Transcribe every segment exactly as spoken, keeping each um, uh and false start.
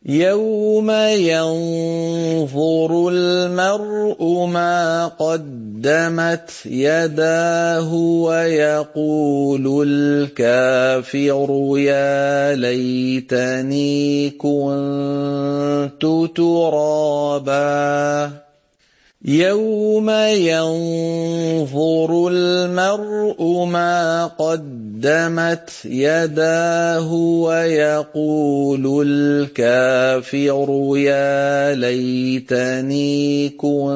يَوْمَ يَنظُرُ الْمَرْءُ مَا قَدَّمَتْ يَدَاهُ وَيَقُولُ الْكَافِرُ يَا لَيْتَنِي كُنتُ تُرَابًا يَوْمَ يَنظُرُ الْمَرْءُ مَا قَدَّمَتْ يَدَاهُ وَيَقُولُ الْكَافِرُ يَا لَيْتَنِي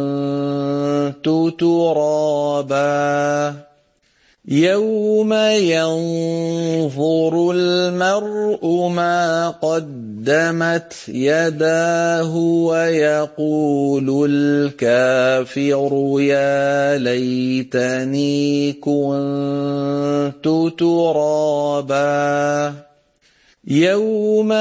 كُنتُ تُرَابًا يَوْمَ يَنظُرُ الْمَرْءُ مَا قَدَّمَتْ يَدَاهُ وَيَقُولُ الْكَافِرُ يَا لَيْتَنِي كُنتُ تُرَابًا يَوْمَ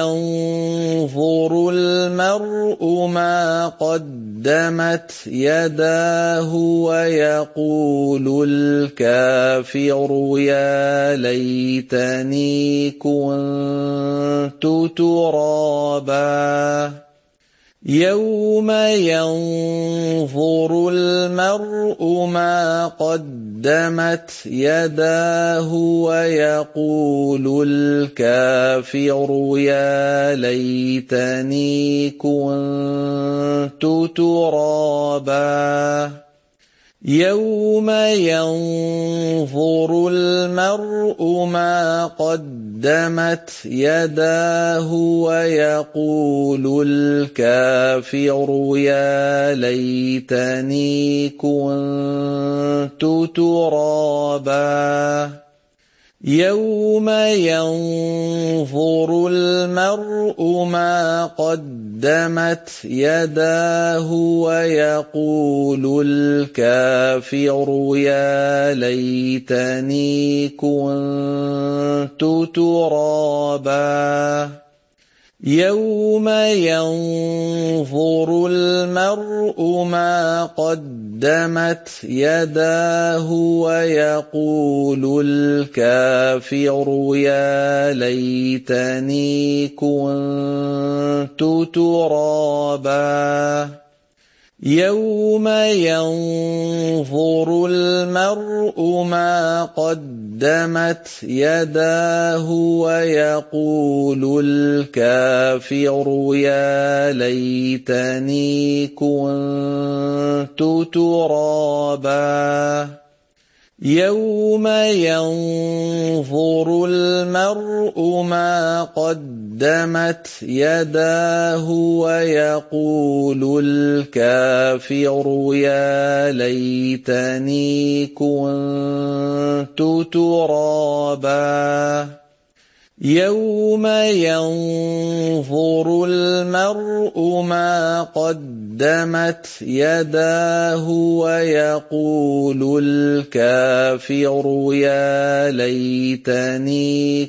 يَنظُرُ الْمَرْءُ مَا قَدَّمَتْ يَدَاهُ وَيَقُولُ الْكَافِرُ يَا لَيْتَنِي كُنتُ تُرَابًا يَوْمَ يَنظُرُ الْمَرْءُ مَا قَدَّمَتْ يَدَاهُ وَيَقُولُ الْكَافِرُ يَا لَيْتَنِي كُنتُ تُرَابًا يَوْمَ يَنظُرُ الْمَرْءُ مَا قَدَّمَتْ يَدَاهُ وَيَقُولُ الْكَافِرُ يَا لَيْتَنِي كُنتُ تُرَابًا يَوْمَ يَنظُرُ الْمَرْءُ مَا قَدَّمَتْ يَدَاهُ وَيَقُولُ الْكَافِرُ يَا لَيْتَنِي كُنتُ تُرَابًا يَوْمَ يَنظُرُ الْمَرْءُ مَا قَدَّمَتْ يَدَاهُ وَيَقُولُ الْكَافِرُ يَا لَيْتَنِي كُنتُ تُرَابًا يَوْمَ يَنظُرُ الْمَرْءُ مَا قَدَّمَتْ يَدَاهُ وَيَقُولُ الْكَافِرُ يَا لَيْتَنِي كُنتُ تُرَابًا يَوْمَ يَنظُرُ الْمَرْءُ مَا قَدَّمَتْ يَدَاهُ وَيَقُولُ الْكَافِرُ يَا لَيْتَنِي كُنتُ تُرَابًا يَوْمَ يَنظُرُ الْمَرْءُ مَا قَدَّمَتْ يَدَاهُ وَيَقُولُ الْكَافِرُ يَا لَيْتَنِي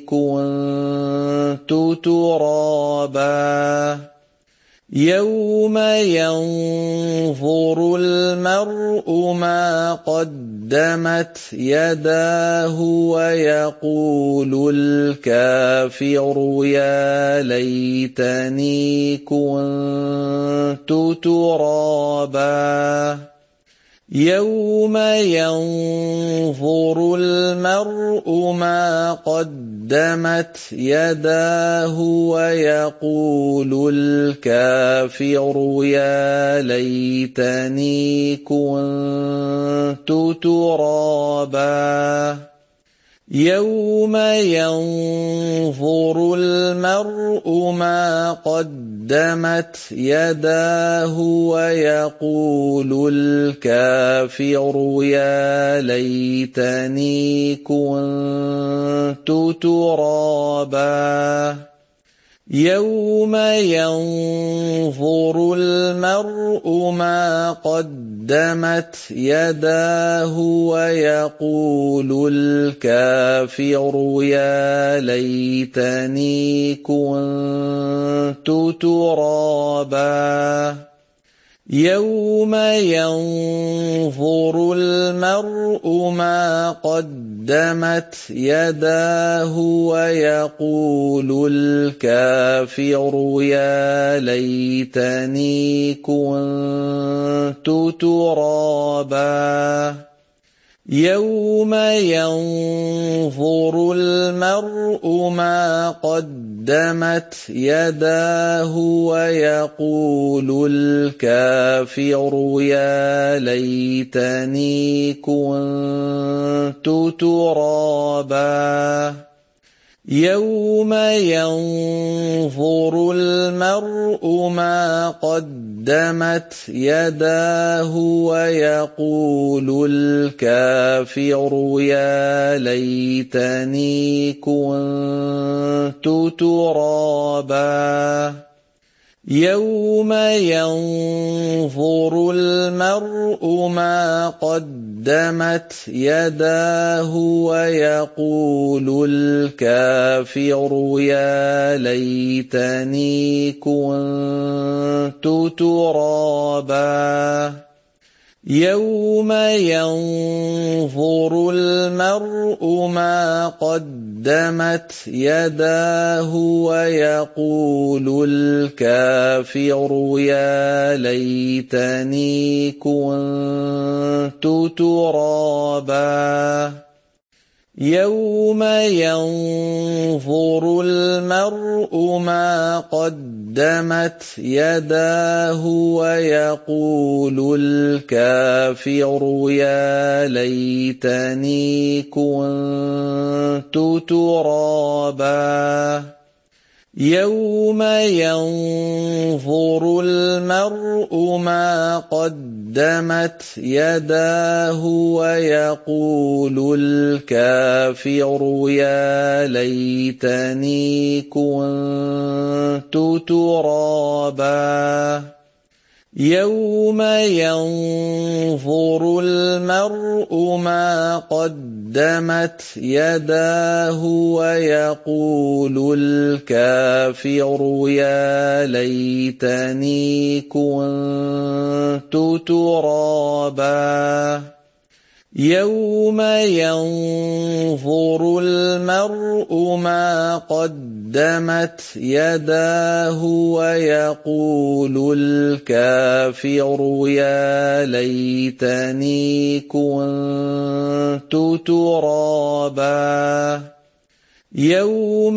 كُنتُ تُرَابًا يَوْمَ يَنظُرُ الْمَرْءُ مَا قَدَّمَتْ يَدَاهُ وَيَقُولُ الْكَافِرُ يَا لَيْتَنِي كُنتُ تُرَابًا يَوْمَ يَنظُرُ الْمَرْءُ مَا قَدَّمَتْ يَدَاهُ وَيَقُولُ الْكَافِرُ يَا لَيْتَنِي كُنتُ تُرَابًا يَوْمَ يَنظُرُ الْمَرْءُ مَا قَدَّمَتْ يَدَاهُ وَيَقُولُ الْكَافِرُ يَا لَيْتَنِي كُنتُ تُرَابًا يَوْمَ يَنظُرُ الْمَرْءُ مَا قَدَّمَتْ يَدَاهُ وَيَقُولُ الْكَافِرُ يَا لَيْتَنِي كُنتُ تُرَابًا يَوْمَ يَنظُرُ الْمَرْءُ مَا قَدَّمَتْ يَدَاهُ وَيَقُولُ الْكَافِرُ يَا لَيْتَنِي كُنتُ تُرَابًا يَوْمَ يَنظُرُ الْمَرْءُ مَا قَدَّمَتْ يَدَاهُ وَيَقُولُ الْكَافِرُ يَا لَيْتَنِي كُنتُ تُرَابًا يَوْمَ يَنظُرُ الْمَرْءُ مَا قَدَّمَتْ يَدَاهُ وَيَقُولُ الْكَافِرُ يَا لَيْتَنِي كُنتُ تُرَابًا يَوْمَ يَنظُرُ الْمَرْءُ مَا قَدَّمَتْ يَدَاهُ وَيَقُولُ الْكَافِرُ يَا لَيْتَنِي كُنتُ تُرَابًا يَوْمَ يَنظُرُ الْمَرْءُ مَا قَدَّمَتْ يَدَاهُ وَيَقُولُ الْكَافِرُ يَا لَيْتَنِي كُنتُ تُرَابًا يَوْمَ يَنظُرُ الْمَرْءُ مَا قَدَّمَتْ يَدَاهُ وَيَقُولُ الْكَافِرُ يَا لَيْتَنِي كُنتُ تُرَابًا يَوْمَ يَنظُرُ الْمَرْءُ مَا قَدَّمَتْ يَدَاهُ وَيَقُولُ الْكَافِرُ يَا لَيْتَنِي كُنتُ تُرَابًا يَوْمَ يَنظُرُ الْمَرْءُ مَا قَدَّمَتْ يَدَاهُ وَيَقُولُ الْكَافِرُ يَا لَيْتَنِي كُنتُ تُرَابًا يَوْمَ يَنظُرُ الْمَرْءُ مَا قَدَّمَتْ يَدَاهُ وَيَقُولُ الْكَافِرُ يَا لَيْتَنِي كُنتُ تُرَابًا يَوْمَ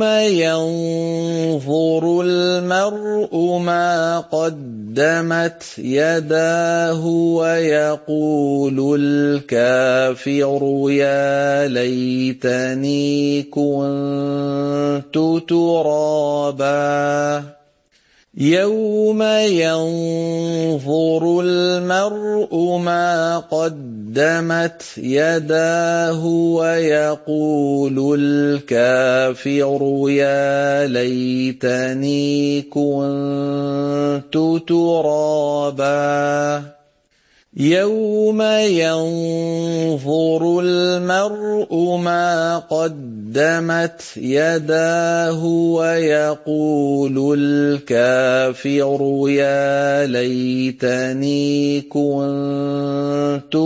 يَنظُرُ الْمَرْءُ مَا قَدَّمَتْ يَدَاهُ وَيَقُولُ الْكَافِرُ يَا لَيْتَنِي كُنتُ تُرَابًا يَوْمَ يَنظُرُ الْمَرْءُ مَا قَدَّمَتْ يَدَاهُ وَيَقُولُ الْكَافِرُ يَا لَيْتَنِي كُنتُ تُرَابًا يَوْمَ يَنظُرُ الْمَرْءُ مَا قَدَّمَتْ يَدَاهُ وَيَقُولُ الْكَافِرُ يَا لَيْتَنِي كُنتُ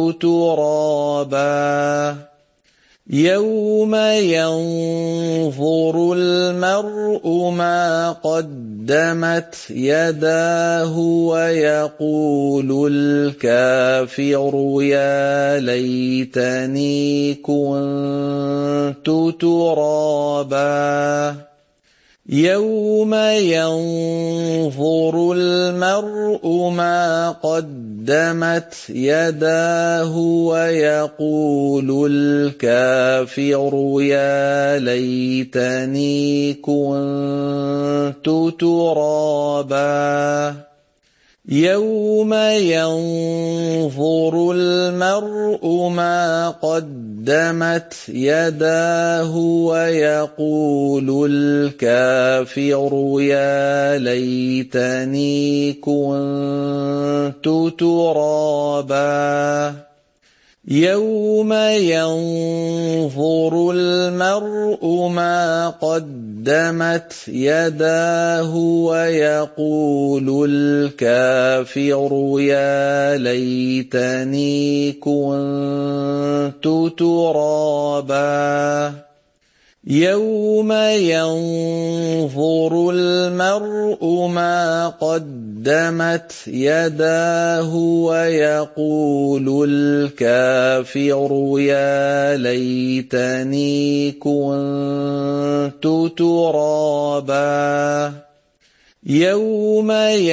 تُرَابًا يَوْمَ يَنظُرُ الْمَرْءُ مَا قَدَّمَتْ يَدَاهُ وَيَقُولُ الْكَافِرُ يَا لَيْتَنِي كُنتُ تُرَابًا يَوْمَ يَنظُرُ الْمَرْءُ مَا قَدَّمَتْ يَدَاهُ وَيَقُولُ الْكَافِرُ يَا لَيْتَنِي كُنتُ تُرَابًا يَوْمَ يَنظُرُ الْمَرْءُ مَا قَدَّمَتْ يَدَاهُ وَيَقُولُ الْكَافِرُ يَا لَيْتَنِي كُنتُ تُرَابًا يَوْمَ يَنظُرُ الْمَرْءُ مَا قَدَّمَتْ يَدَاهُ وَيَقُولُ الْكَافِرُ يَا لَيْتَنِي كُنتُ تُرَابًا يَوْمَ يَنظُرُ الْمَرْءُ مَا قَدَّمَتْ يَدَاهُ وَيَقُولُ الْكَافِرُ يَا لَيْتَنِي كُنتُ تُرَابًا يَوْمَ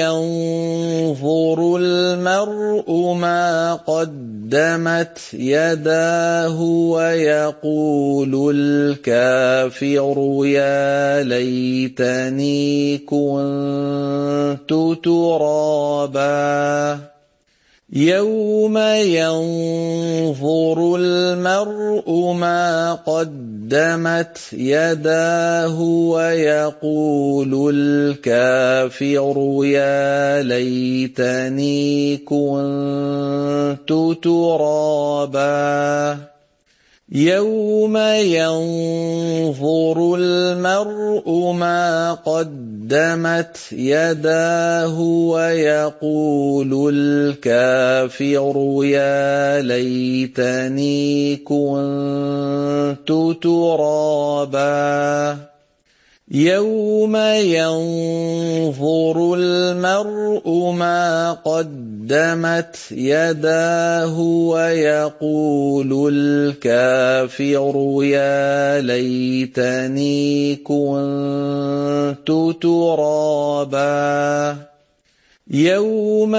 يَنظُرُ الْمَرْءُ مَا قَدَّمَتْ يَدَاهُ وَيَقُولُ الْكَافِرُ يَا لَيْتَنِي كُنتُ تُرَابًا يَوْمَ يَنظُرُ الْمَرْءُ مَا قَدَّمَتْ يَدَاهُ وَيَقُولُ الْكَافِرُ يَا لَيْتَنِي كُنتُ تُرَابًا يَوْمَ يَنظُرُ الْمَرْءُ مَا قَدَّمَتْ يَدَاهُ وَيَقُولُ الْكَافِرُ يَا لَيْتَنِي كُنتُ تُرَابًا يَوْمَ يَنظُرُ الْمَرْءُ مَا قَدَّمَتْ يَدَاهُ وَيَقُولُ الْكَافِرُ يَا لَيْتَنِي كُنتُ تُرَابًا يَوْمَ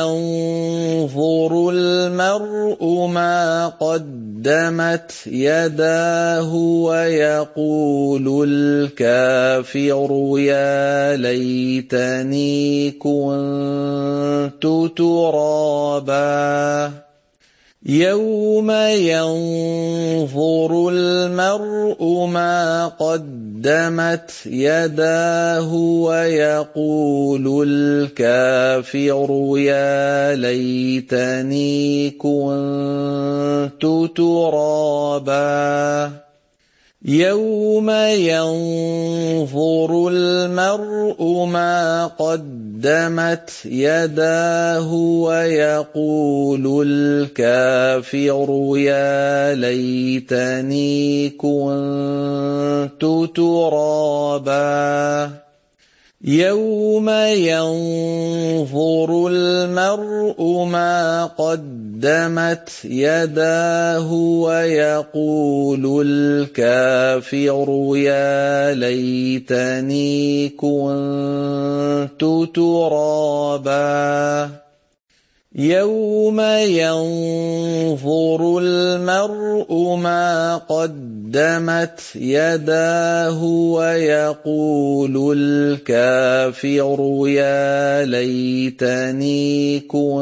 يَنظُرُ الْمَرْءُ مَا قَدَّمَتْ يَدَاهُ وَيَقُولُ الْكَافِرُ يَا لَيْتَنِي كُنتُ تُرَابًا يَوْمَ يَنظُرُ الْمَرْءُ مَا قَدَّمَتْ يَدَاهُ وَيَقُولُ الْكَافِرُ يَا لَيْتَنِي كُنتُ تُرَابًا يَوْمَ يَنظُرُ الْمَرْءُ مَا قَدَّمَتْ يَدَاهُ وَيَقُولُ الْكَافِرُ يَا لَيْتَنِي كُنتُ تُرَابًا يَوْمَ يَنظُرُ الْمَرْءُ مَا قَدَّمَتْ يَدَاهُ وَيَقُولُ الْكَافِرُ يَا لَيْتَنِي كُنتُ تُرَابًا يَوْمَ يَنظُرُ الْمَرْءُ مَا قَدَّمَتْ يَدَاهُ وَيَقُولُ الْكَافِرُ يَا لَيْتَنِي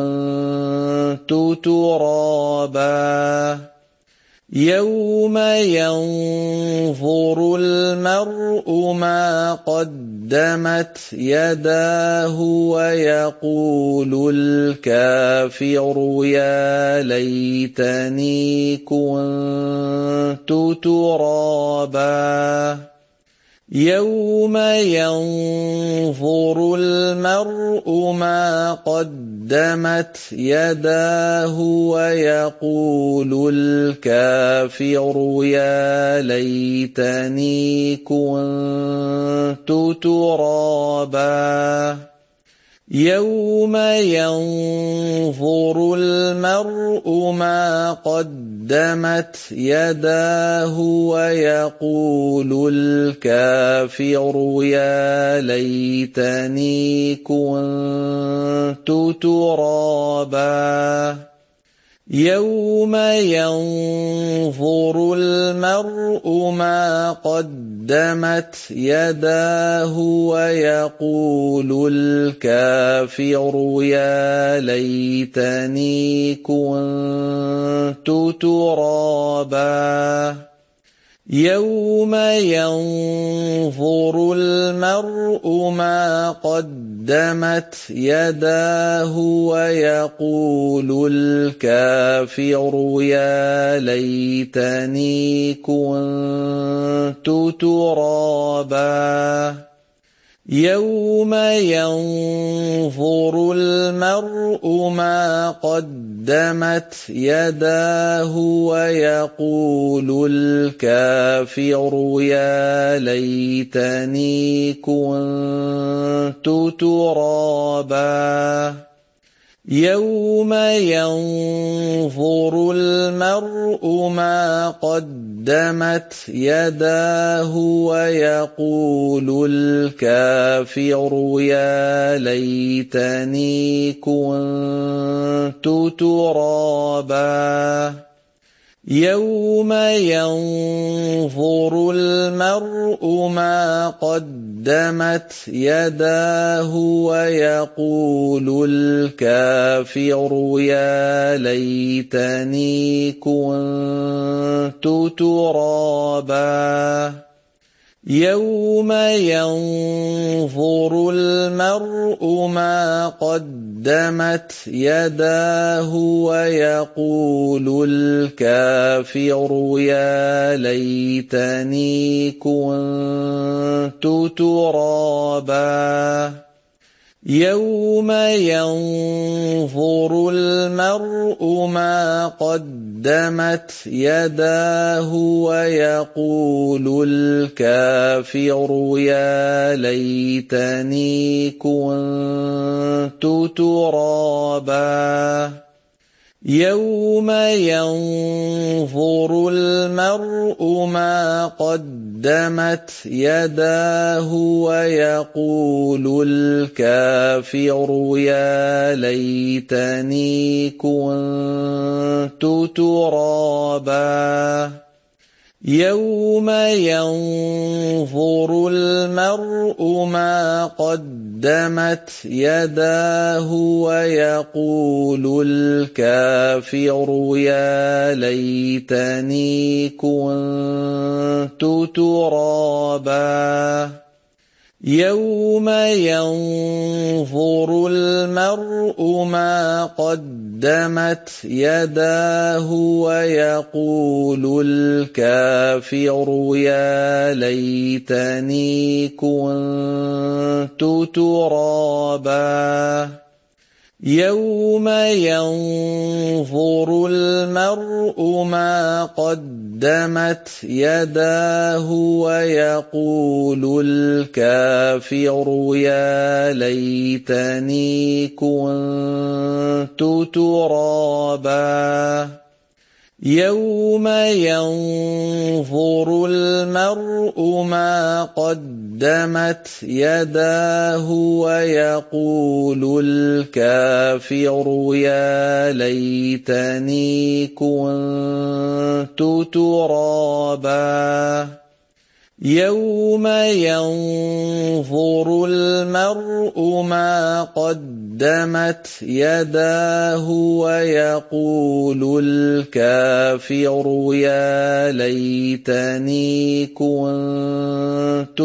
كُنتُ تُرَابًا يَوْمَ يَنظُرُ الْمَرْءُ مَا قَدَّمَتْ يَدَاهُ وَيَقُولُ الْكَافِرُ يَا لَيْتَنِي كُنتُ تُرَابًا يَوْمَ يَنظُرُ الْمَرْءُ مَا قَدَّمَتْ يَدَاهُ وَيَقُولُ الْكَافِرُ يَا لَيْتَنِي كُنتُ تُرَابًا يَوْمَ يَنظُرُ الْمَرْءُ مَا قَدَّمَتْ يَدَاهُ وَيَقُولُ الْكَافِرُ يَا لَيْتَنِي كُنتُ تُرَابًا يَوْمَ يَنظُرُ الْمَرْءُ مَا قَدَّمَتْ يَدَاهُ وَيَقُولُ الْكَافِرُ يَا لَيْتَنِي كُنتُ تُرَابًا يَوْمَ يَنظُرُ الْمَرْءُ مَا قَدَّمَتْ يَدَاهُ وَيَقُولُ الْكَافِرُ يَا لَيْتَنِي كُنتُ تُرَابًا يَوْمَ يَنظُرُ الْمَرْءُ مَا قَدَّمَتْ يَدَاهُ وَيَقُولُ الْكَافِرُ يَا لَيْتَنِي كُنتُ تُرَابًا يَوْمَ يَنظُرُ الْمَرْءُ مَا قَدَّمَتْ يَدَاهُ وَيَقُولُ الْكَافِرُ يَا لَيْتَنِي كُنتُ تُرَابًا يَوْمَ يَنظُرُ الْمَرْءُ مَا قَدَّمَتْ يَدَاهُ وَيَقُولُ الْكَافِرُ يَا لَيْتَنِي كُنتُ تُرَابًا يَوْمَ يَنظُرُ الْمَرْءُ مَا قَدَّمَتْ يَدَاهُ وَيَقُولُ الْكَافِرُ يَا لَيْتَنِي كُنتُ تُرَابًا يَوْمَ يَنظُرُ الْمَرْءُ مَا قَدَّمَتْ يَدَاهُ وَيَقُولُ الْكَافِرُ يَا لَيْتَنِي كُنتُ تُرَابًا يَوْمَ يَنظُرُ الْمَرْءُ مَا قَدَّمَتْ يَدَاهُ وَيَقُولُ الْكَافِرُ يَا لَيْتَنِي كُنتُ تُرَابًا يَوْمَ يَنظُرُ الْمَرْءُ مَا قَدَّمَتْ يَدَاهُ وَيَقُولُ الْكَافِرُ يَا لَيْتَنِي كُنتُ تُرَابًا يَوْمَ يَنظُرُ الْمَرْءُ مَا قَدَّمَتْ يَدَاهُ وَيَقُولُ الْكَافِرُ يَا لَيْتَنِي كُنتُ تُرَابًا يَوْمَ يَنظُرُ الْمَرْءُ مَا قَدَّمَتْ يَدَاهُ وَيَقُولُ الْكَافِرُ يَا لَيْتَنِي كُنتُ تُرَابًا يَوْمَ يَنظُرُ الْمَرْءُ مَا قَدَّمَتْ يَدَاهُ وَيَقُولُ الْكَافِرُ يَا لَيْتَنِي كُنتُ تُرَابًا يَوْمَ يَنظُرُ الْمَرْءُ مَا قَدَّمَتْ يَدَاهُ وَيَقُولُ الْكَافِرُ يَا لَيْتَنِي كُنتُ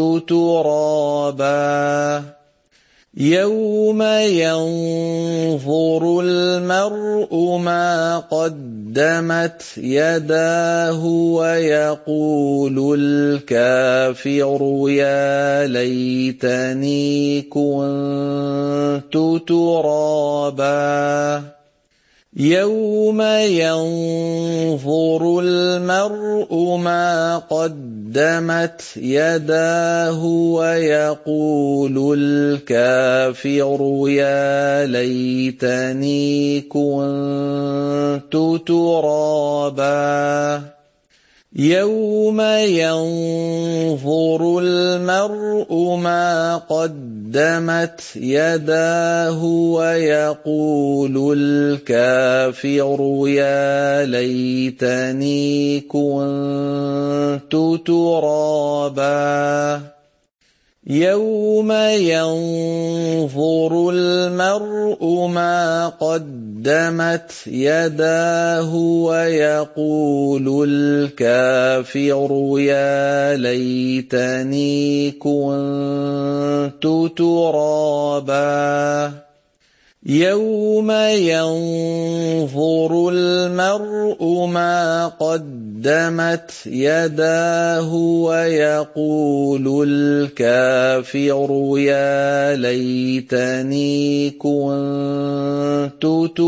تُرَابًا يَوْمَ يَنظُرُ الْمَرْءُ مَا قَدَّمَتْ يَدَاهُ وَيَقُولُ الْكَافِرُ يَا لَيْتَنِي كُنتُ تُرَابًا يَوْمَ يَنظُرُ الْمَرْءُ مَا قَدَّمَتْ يَدَاهُ وَيَقُولُ الْكَافِرُ يَا لَيْتَنِي كُنتُ تُرَابًا يَوْمَ يَنظُرُ الْمَرْءُ مَا قَدَّمَتْ يَدَاهُ وَيَقُولُ الْكَافِرُ يَا لَيْتَنِي كُنتُ تُرَابًا يَوْمَ يَنظُرُ الْمَرْءُ مَا قَدَّمَتْ يَدَاهُ وَيَقُولُ الْكَافِرُ يَا لَيْتَنِي كُنتُ تُرَابًا يَوْمَ يَنظُرُ الْمَرْءُ مَا قَدَّمَتْ يَدَاهُ وَيَقُولُ الْكَافِرُ يَا لَيْتَنِي كُنتُ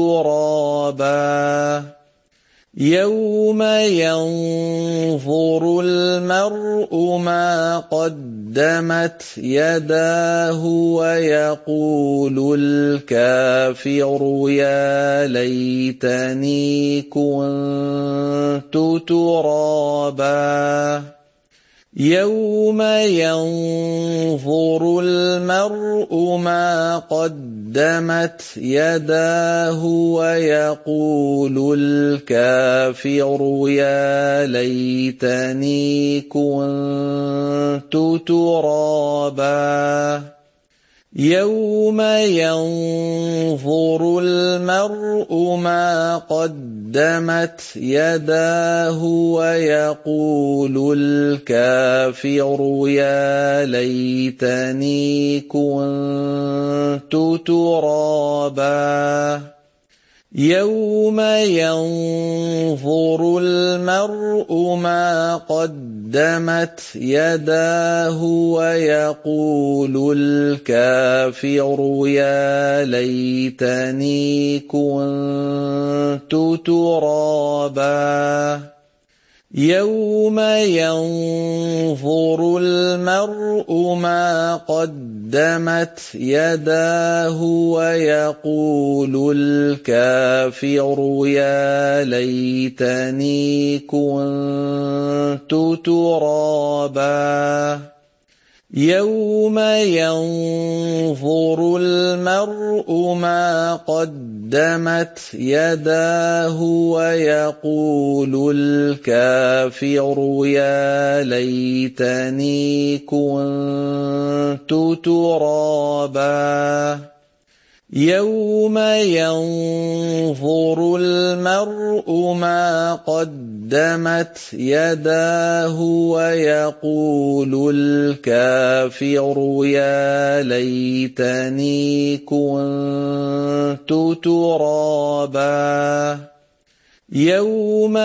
تُرَابًا يَوْمَ يَنظُرُ الْمَرْءُ مَا قَدَّمَتْ يَدَاهُ وَيَقُولُ الْكَافِرُ يَا لَيْتَنِي كُنتُ تُرَابًا يَوْمَ يَنظُرُ الْمَرْءُ مَا قَدَّمَتْ يَدَاهُ وَيَقُولُ الْكَافِرُ يَا لَيْتَنِي كُنتُ تُرَابًا يَوْمَ يَنظُرُ الْمَرْءُ مَا قَدَّمَتْ يَدَاهُ وَيَقُولُ الْكَافِرُ يَا لَيْتَنِي كُنتُ تُرَابًا يَوْمَ يَنظُرُ الْمَرْءُ مَا قَدَّمَتْ يَدَاهُ وَيَقُولُ الْكَافِرُ يَا لَيْتَنِي كُنتُ تُرَابًا يَوْمَ يَنظُرُ الْمَرْءُ مَا قَدَّمَتْ يَدَاهُ وَيَقُولُ الْكَافِرُ يَا لَيْتَنِي كُنتُ تُرَابًا يَوْمَ يَنظُرُ الْمَرْءُ مَا قَدَّمَتْ يَدَاهُ وَيَقُولُ الْكَافِرُ يَا لَيْتَنِي كُنتُ تُرَابًا يَوْمَ يَنظُرُ الْمَرْءُ مَا قَدَّمَتْ يَدَاهُ وَيَقُولُ الْكَافِرُ يَا لَيْتَنِي كُنتُ تُرَابًا يَوْمَ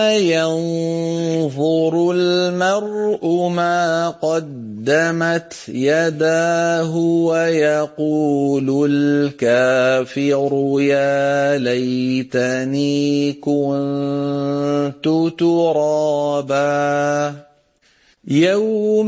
يَنظُرُ الْمَرْءُ مَا قَدَّمَتْ يَدَاهُ وَيَقُولُ الْكَافِرُ يَا لَيْتَنِي كُنتُ تُرَابًا يَوْمَ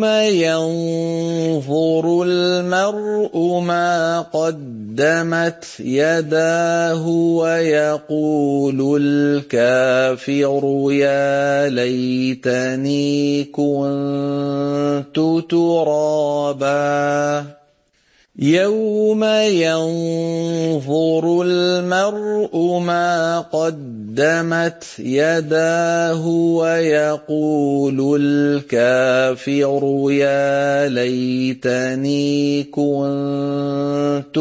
يَنظُرُ الْمَرْءُ مَا قَدَّمَتْ يَدَاهُ وَيَقُولُ الْكَافِرُ يَا لَيْتَنِي كُنتُ تُرَابًا يَوْمَ يَنظُرُ الْمَرْءُ مَا قَدَّمَتْ يَدَاهُ وَيَقُولُ الْكَافِرُ يَا لَيْتَنِي كُنتُ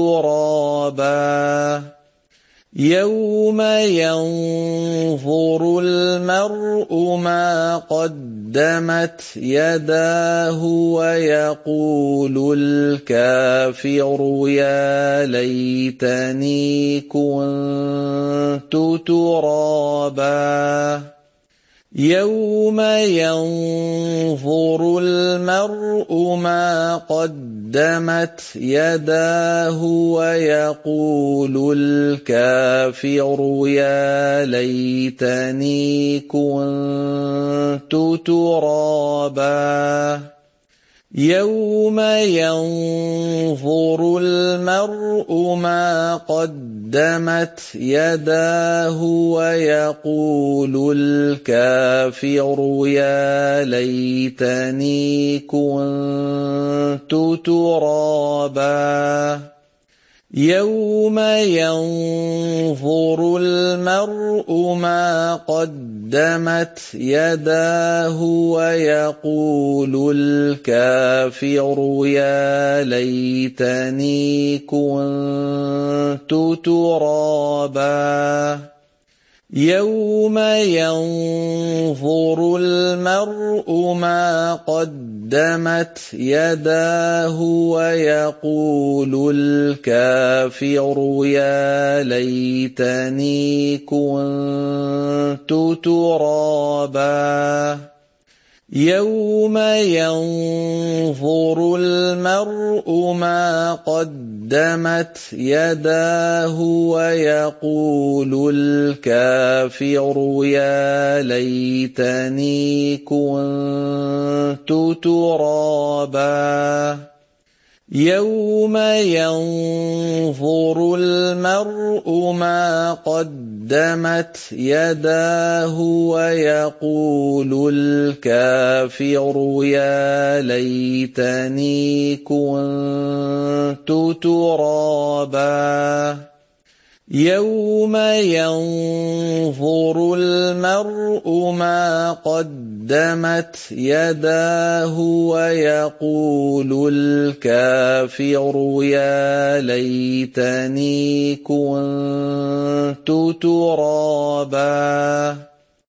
تُرَابًا يَوْمَ يَنظُرُ الْمَرْءُ مَا قَدَّمَتْ يَدَاهُ وَيَقُولُ الْكَافِرُ يَا لَيْتَنِي كُنتُ تُرَابًا يَوْمَ يَنظُرُ الْمَرْءُ مَا قَدَّمَتْ يَدَاهُ وَيَقُولُ الْكَافِرُ يَا لَيْتَنِي كُنتُ تُرَابًا يَوْمَ يَنظُرُ الْمَرْءُ مَا قَدَّمَتْ يَدَاهُ وَيَقُولُ الْكَافِرُ يَا لَيْتَنِي كُنتُ تُرَابًا يَوْمَ يَنظُرُ الْمَرْءُ مَا قَدَّمَتْ يَدَاهُ وَيَقُولُ الْكَافِرُ يَا لَيْتَنِي كُنتُ تُرَابًا يَوْمَ يَنظُرُ الْمَرْءُ مَا قَدَّمَتْ يَدَاهُ وَيَقُولُ الْكَافِرُ يَا لَيْتَنِي كُنتُ تُرَابًا يَوْمَ يَنظُرُ الْمَرْءُ مَا قَدَّمَتْ يَدَاهُ وَيَقُولُ الْكَافِرُ يَا لَيْتَنِي كُنتُ تُرَابًا يَوْمَ يَنظُرُ الْمَرْءُ مَا قَدَّمَتْ يَدَاهُ وَيَقُولُ الْكَافِرُ يَا لَيْتَنِي كُنتُ تُرَابًا يَوْمَ يَنظُرُ الْمَرْءُ مَا قَدَّمَتْ يَدَاهُ وَيَقُولُ الْكَافِرُ يَا لَيْتَنِي كُنتُ تُرَابًا